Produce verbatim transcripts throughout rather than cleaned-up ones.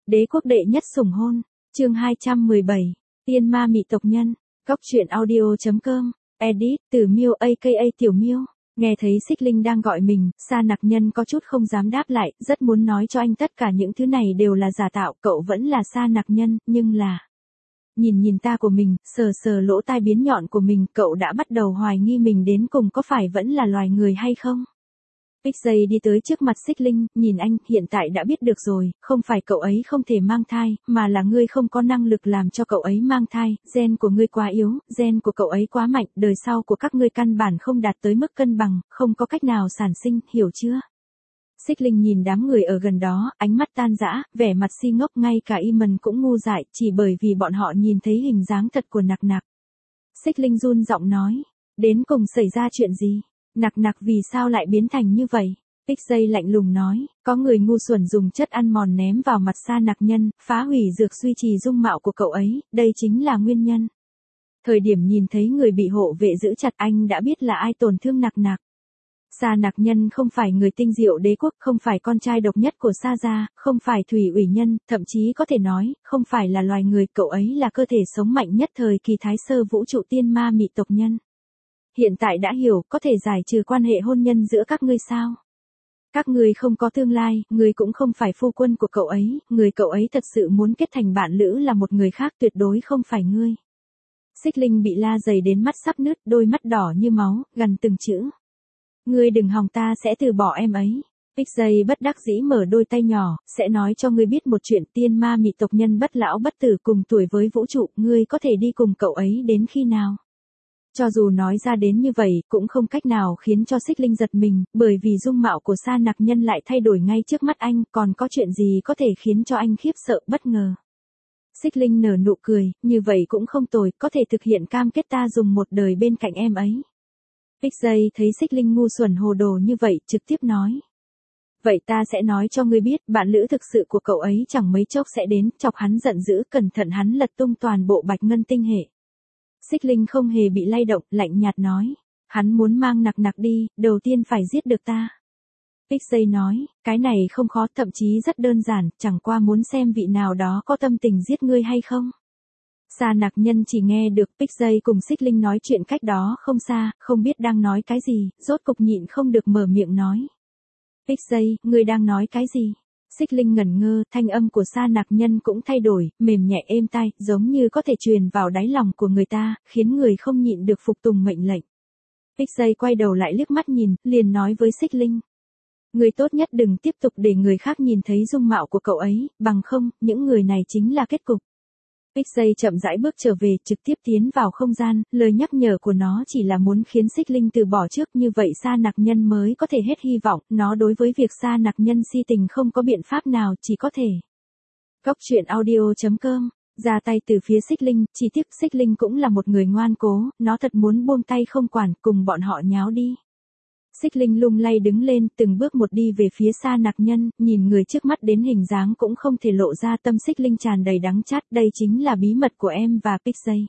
Đế quốc đệ nhất sủng hôn, chương hai trăm mười bảy, tiên ma mị tộc nhân, góc truyện audio.com, edit, từ Miêu aka Tiểu Miêu. Nghe thấy Xích Linh đang gọi mình, Sa Nặc Nhân có chút không dám đáp lại, rất muốn nói cho anh tất cả những thứ này đều là giả tạo, cậu vẫn là Sa Nặc Nhân, nhưng là... Nhìn nhìn ta của mình, sờ sờ lỗ tai biến nhọn của mình, cậu đã bắt đầu hoài nghi mình đến cùng có phải vẫn là loài người hay không? ích giây đi tới trước mặt Xích Linh, nhìn anh, hiện tại đã biết được rồi, không phải cậu ấy không thể mang thai, mà là ngươi không có năng lực làm cho cậu ấy mang thai, gen của ngươi quá yếu, gen của cậu ấy quá mạnh, đời sau của các ngươi căn bản không đạt tới mức cân bằng, không có cách nào sản sinh, hiểu chưa? Xích Linh nhìn đám người ở gần đó, ánh mắt tan rã, vẻ mặt si ngốc, ngay cả Iman cũng ngu dại, chỉ bởi vì bọn họ nhìn thấy hình dáng thật của Nặc Nặc. Xích Linh run giọng nói, đến cùng xảy ra chuyện gì? Nặc Nặc vì sao lại biến thành như vậy? ích giây lạnh lùng nói, có người ngu xuẩn dùng chất ăn mòn ném vào mặt Sa Nặc Nhân, phá hủy dược duy trì dung mạo của cậu ấy, đây chính là nguyên nhân. Thời điểm nhìn thấy người bị hộ vệ giữ chặt, anh đã biết là ai tổn thương Nặc Nặc. Sa Nặc Nhân không phải người tinh diệu đế quốc, không phải con trai độc nhất của Sa gia, không phải thủy ủy nhân, thậm chí có thể nói, không phải là loài người, cậu ấy là cơ thể sống mạnh nhất thời kỳ thái sơ vũ trụ tiên ma mị tộc nhân. Hiện tại đã hiểu, có thể giải trừ quan hệ hôn nhân giữa các ngươi sao? Các ngươi không có tương lai, ngươi cũng không phải phu quân của cậu ấy, người cậu ấy thật sự muốn kết thành bạn lữ là một người khác, tuyệt đối không phải ngươi. Xích Linh bị la dày đến mắt sắp nứt, đôi mắt đỏ như máu, gần từng chữ. Ngươi đừng hòng, ta sẽ từ bỏ em ấy. ích giây bất đắc dĩ mở đôi tay nhỏ, sẽ nói cho ngươi biết một chuyện, tiên ma mị tộc nhân bất lão bất tử cùng tuổi với vũ trụ, ngươi có thể đi cùng cậu ấy đến khi nào? Cho dù nói ra đến như vậy, cũng không cách nào khiến cho Xích Linh giật mình, bởi vì dung mạo của Sa Nặc Nhân lại thay đổi ngay trước mắt anh, còn có chuyện gì có thể khiến cho anh khiếp sợ, bất ngờ. Xích Linh nở nụ cười, như vậy cũng không tồi, có thể thực hiện cam kết ta dùng một đời bên cạnh em ấy. ích giây thấy Xích Linh ngu xuẩn hồ đồ như vậy, trực tiếp nói. Vậy ta sẽ nói cho ngươi biết, bạn lữ thực sự của cậu ấy chẳng mấy chốc sẽ đến, chọc hắn giận dữ, cẩn thận hắn lật tung toàn bộ bạch ngân tinh hệ. Xích Linh không hề bị lay động, lạnh nhạt nói. Hắn muốn mang Nặc Nặc đi, đầu tiên phải giết được ta. ích giây nói, cái này không khó, thậm chí rất đơn giản, chẳng qua muốn xem vị nào đó có tâm tình giết ngươi hay không. Sa Nặc Nhân chỉ nghe được ích giây cùng Xích Linh nói chuyện cách đó không xa, không biết đang nói cái gì, rốt cục nhịn không được mở miệng nói. ích giây, ngươi đang nói cái gì? Xích Linh ngẩn ngơ, thanh âm của Sa Nặc Nhân cũng thay đổi, mềm nhẹ êm tai, giống như có thể truyền vào đáy lòng của người ta, khiến người không nhịn được phục tùng mệnh lệnh. ích giây quay đầu lại liếc mắt nhìn, liền nói với Xích Linh. Người tốt nhất đừng tiếp tục để người khác nhìn thấy dung mạo của cậu ấy, bằng không, những người này chính là kết cục. ích giây chậm rãi bước trở về, trực tiếp tiến vào không gian, lời nhắc nhở của nó chỉ là muốn khiến Xích Linh từ bỏ trước, như vậy Sa Nặc Nhân mới có thể hết hy vọng, nó đối với việc Sa Nặc Nhân si tình không có biện pháp nào, chỉ có thể. Góc truyện audio.com, ra tay từ phía Xích Linh, chỉ tiếc Xích Linh cũng là một người ngoan cố, nó thật muốn buông tay không quản, cùng bọn họ nháo đi. Xích Linh lung lay đứng lên, từng bước một đi về phía Sa Nặc Nhân, nhìn người trước mắt đến hình dáng cũng không thể lộ ra, tâm Xích Linh tràn đầy đắng chát, đây chính là bí mật của em và Pixie.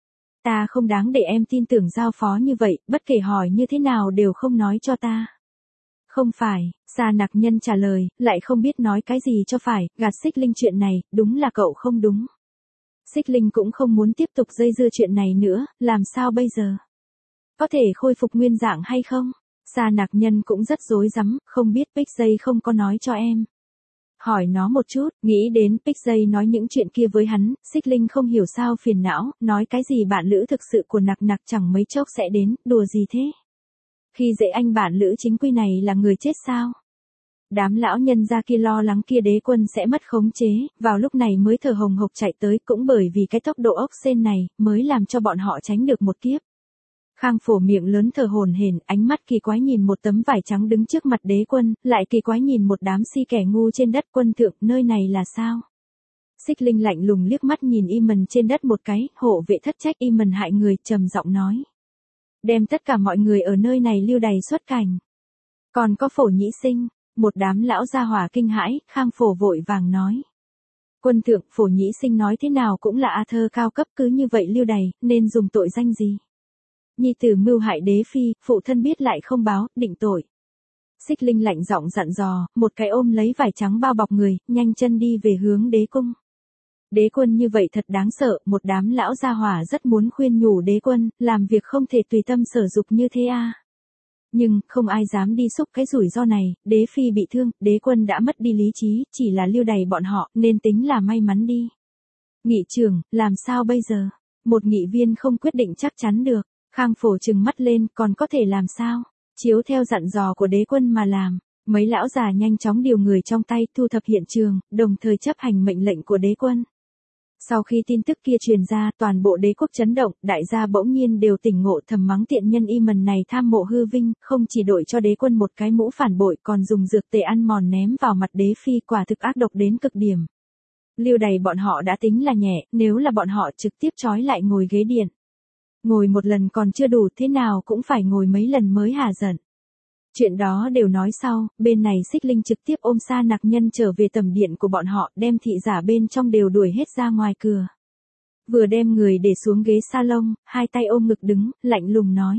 Ta không đáng để em tin tưởng giao phó như vậy, bất kể hỏi như thế nào đều không nói cho ta. Không phải, Sa Nặc Nhân trả lời, lại không biết nói cái gì cho phải, gạt Xích Linh chuyện này, đúng là cậu không đúng. Xích Linh cũng không muốn tiếp tục dây dưa chuyện này nữa, làm sao bây giờ? Có thể khôi phục nguyên dạng hay không? Sa Nặc Nhân cũng rất rối rắm, không biết Pixie không có nói cho em. Hỏi nó một chút, nghĩ đến Pixie nói những chuyện kia với hắn, Xích Linh không hiểu sao phiền não, nói cái gì bạn lữ thực sự của Nặc Nặc chẳng mấy chốc sẽ đến, đùa gì thế? Khi dễ anh bạn lữ chính quy này là người chết sao? Đám lão nhân gia kia lo lắng kia đế quân sẽ mất khống chế, vào lúc này mới thở hồng hộc chạy tới, cũng bởi vì cái tốc độ ốc sên này, mới làm cho bọn họ tránh được một kiếp. Khang Phổ miệng lớn thở hổn hển, ánh mắt kỳ quái nhìn một tấm vải trắng đứng trước mặt đế quân, lại kỳ quái nhìn một đám si kẻ ngu trên đất. Quân thượng, nơi này là sao? Xích Linh lạnh lùng liếc mắt nhìn Iman trên đất một cái, hộ vệ thất trách Iman hại người, trầm giọng nói. Đem tất cả mọi người ở nơi này lưu đày xuất cảnh. Còn có Phổ Nhĩ Sinh, một đám lão gia hỏa kinh hãi, Khang Phổ vội vàng nói. Quân thượng, Phổ Nhĩ Sinh nói thế nào cũng là A thơ cao cấp, cứ như vậy lưu đày, nên dùng tội danh gì? Nhi tử mưu hại đế phi, phụ thân biết lại không báo, định tội. Xích Linh lạnh giọng dặn dò, một cái ôm lấy vải trắng bao bọc người, nhanh chân đi về hướng đế cung. Đế quân như vậy thật đáng sợ, một đám lão gia hỏa rất muốn khuyên nhủ đế quân, làm việc không thể tùy tâm sở dục như thế a. Nhưng, không ai dám đi xúc cái rủi ro này, đế phi bị thương, đế quân đã mất đi lý trí, chỉ là lưu đày bọn họ, nên tính là may mắn đi. Nghị trưởng, làm sao bây giờ? Một nghị viên không quyết định chắc chắn được, Khang Phổ trừng mắt lên, còn có thể làm sao? Chiếu theo dặn dò của đế quân mà làm. Mấy lão già nhanh chóng điều người trong tay thu thập hiện trường, đồng thời chấp hành mệnh lệnh của đế quân. Sau khi tin tức kia truyền ra, toàn bộ đế quốc chấn động, đại gia bỗng nhiên đều tỉnh ngộ, thầm mắng tiện nhân y mần này tham mộ hư vinh, không chỉ đội cho đế quân một cái mũ phản bội, còn dùng dược tề ăn mòn ném vào mặt đế phi, quả thực ác độc đến cực điểm. Lưu đày bọn họ đã tính là nhẹ, nếu là bọn họ trực tiếp trói lại ngồi ghế điện. Ngồi một lần còn chưa đủ, thế nào cũng phải ngồi mấy lần mới hả giận. Chuyện đó đều nói sau, bên này Xích Linh trực tiếp ôm Sa Nặc Nhân trở về tầm điện của bọn họ, đem thị giả bên trong đều đuổi hết ra ngoài cửa. Vừa đem người để xuống ghế salon, hai tay ôm ngực đứng, lạnh lùng nói.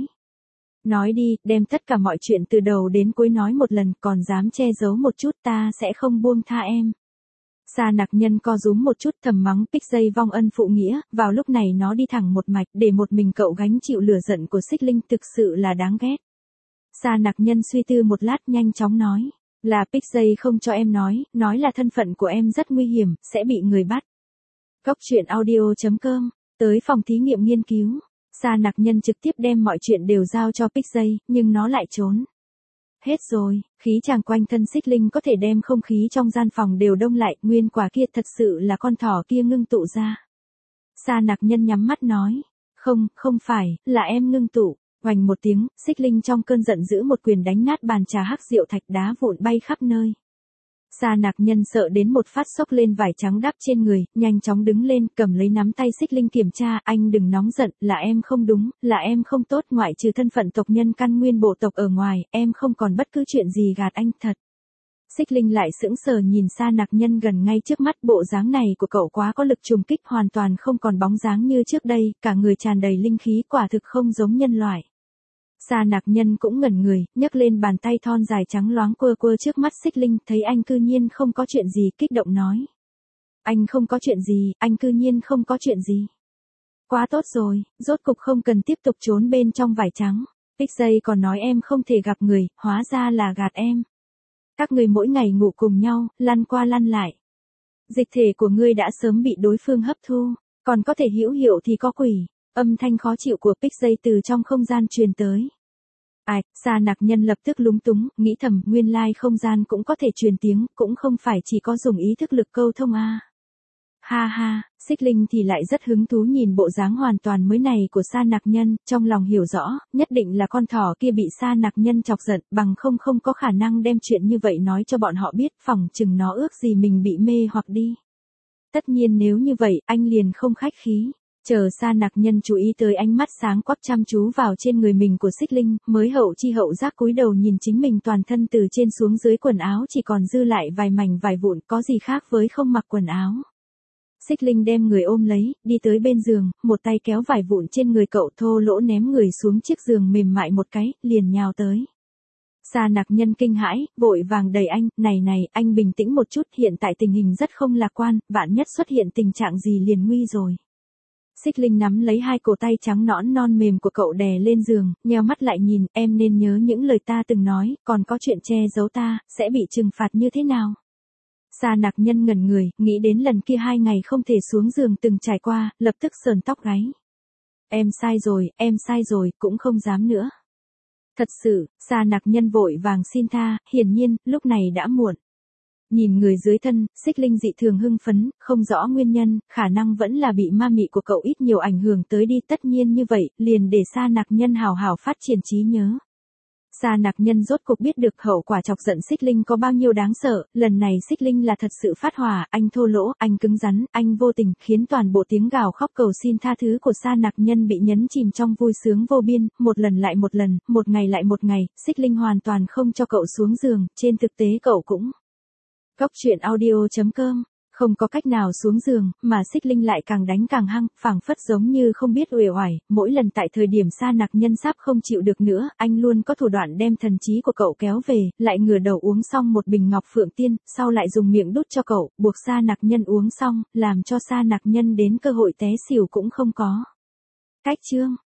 Nói đi, đem tất cả mọi chuyện từ đầu đến cuối nói một lần, còn dám che giấu một chút ta sẽ không buông tha em. Sa Nặc Nhân co rúm một chút, thầm mắng Pích Dây vong ân phụ nghĩa, vào lúc này nó đi thẳng một mạch, để một mình cậu gánh chịu lửa giận của Xích Linh, thực sự là đáng ghét. Sa Nặc Nhân suy tư một lát nhanh chóng nói, là Pích Dây không cho em nói, nói là thân phận của em rất nguy hiểm, sẽ bị người bắt. Cốc truyện audio chấm com, tới phòng thí nghiệm nghiên cứu, Sa Nặc Nhân trực tiếp đem mọi chuyện đều giao cho Pích Dây, nhưng nó lại trốn. Hết rồi, khí chàng quanh thân Xích Linh có thể đem không khí trong gian phòng đều đông lại, nguyên quả kia thật sự là con thỏ kia ngưng tụ ra. Sa Nặc Nhân nhắm mắt nói, không, không phải, là em ngưng tụ. Oành một tiếng, Xích Linh trong cơn giận dữ một quyền đánh nát bàn trà hắc rượu thạch đá vụn bay khắp nơi. Sa Nặc Nhân sợ đến một phát xốc lên vải trắng đắp trên người, nhanh chóng đứng lên, cầm lấy nắm tay Xích Linh kiểm tra, anh đừng nóng giận, là em không đúng, là em không tốt, ngoại trừ thân phận tộc nhân căn nguyên bộ tộc ở ngoài, em không còn bất cứ chuyện gì gạt anh thật. Xích Linh lại sững sờ nhìn Sa Nặc Nhân gần ngay trước mắt, bộ dáng này của cậu quá có lực trùng kích, hoàn toàn không còn bóng dáng như trước đây, cả người tràn đầy linh khí, quả thực không giống nhân loại. Sa Nặc Nhân cũng ngẩn người, nhấc lên bàn tay thon dài trắng loáng quơ quơ trước mắt Xích Linh, thấy anh cư nhiên không có chuyện gì, kích động nói. Anh không có chuyện gì, anh cư nhiên không có chuyện gì. Quá tốt rồi, rốt cục không cần tiếp tục trốn bên trong vải trắng. Pích Dây còn nói em không thể gặp người, hóa ra là gạt em. Các người mỗi ngày ngủ cùng nhau, lăn qua lăn lại. Dịch thể của ngươi đã sớm bị đối phương hấp thu, còn có thể hữu hiệu thì có quỷ. Âm thanh khó chịu của Pích Dây từ trong không gian truyền tới. Ai, Sa Nặc Nhân lập tức lúng túng, nghĩ thầm, nguyên lai không gian cũng có thể truyền tiếng, cũng không phải chỉ có dùng ý thức lực câu thông a. À. Ha ha, Xích Linh thì lại rất hứng thú nhìn bộ dáng hoàn toàn mới này của Sa Nặc Nhân, trong lòng hiểu rõ, nhất định là con thỏ kia bị Sa Nặc Nhân chọc giận, bằng không không có khả năng đem chuyện như vậy nói cho bọn họ biết, phỏng chừng nó ước gì mình bị mê hoặc đi. Tất nhiên nếu như vậy, anh liền không khách khí. Chờ Sa Nặc Nhân chú ý tới ánh mắt sáng quắc chăm chú vào trên người mình của Xích Linh, mới hậu chi hậu giác cúi đầu nhìn chính mình toàn thân từ trên xuống dưới, quần áo chỉ còn dư lại vài mảnh vải vụn, có gì khác với không mặc quần áo. Xích Linh đem người ôm lấy, đi tới bên giường, một tay kéo vải vụn trên người cậu, thô lỗ ném người xuống chiếc giường mềm mại một cái, liền nhào tới. Sa Nặc Nhân kinh hãi, vội vàng đẩy anh, này này, anh bình tĩnh một chút, hiện tại tình hình rất không lạc quan, vạn nhất xuất hiện tình trạng gì liền nguy rồi. Xích Linh nắm lấy hai cổ tay trắng nõn non mềm của cậu đè lên giường, nheo mắt lại nhìn, em nên nhớ những lời ta từng nói, còn có chuyện che giấu ta, sẽ bị trừng phạt như thế nào. Sa Nặc Nhân ngẩn người, nghĩ đến lần kia hai ngày không thể xuống giường từng trải qua, lập tức sờn tóc gáy. Em sai rồi, em sai rồi, cũng không dám nữa. Thật sự, Sa Nặc Nhân vội vàng xin tha, hiển nhiên, lúc này đã muộn. Nhìn người dưới thân, Xích Linh dị thường hưng phấn, không rõ nguyên nhân, khả năng vẫn là bị ma mị của cậu ít nhiều ảnh hưởng tới đi, tất nhiên như vậy, liền để Sa Nặc Nhân hào hào phát triển trí nhớ. Sa Nặc Nhân rốt cuộc biết được hậu quả chọc giận Xích Linh có bao nhiêu đáng sợ, lần này Xích Linh là thật sự phát hỏa, anh thô lỗ, anh cứng rắn, anh vô tình, khiến toàn bộ tiếng gào khóc cầu xin tha thứ của Sa Nặc Nhân bị nhấn chìm trong vui sướng vô biên, một lần lại một lần, một ngày lại một ngày, Xích Linh hoàn toàn không cho cậu xuống giường, trên thực tế cậu cũng. Cốc truyện audio chấm com Không có cách nào xuống giường, mà Xích Linh lại càng đánh càng hăng, phảng phất giống như không biết uể oải, mỗi lần tại thời điểm Sa Nặc Nhân sắp không chịu được nữa, anh luôn có thủ đoạn đem thần trí của cậu kéo về, lại ngửa đầu uống xong một bình Ngọc Phượng Tiên, sau lại dùng miệng đút cho cậu, buộc Sa Nặc Nhân uống xong, làm cho Sa Nặc Nhân đến cơ hội té xỉu cũng không có. Cách chương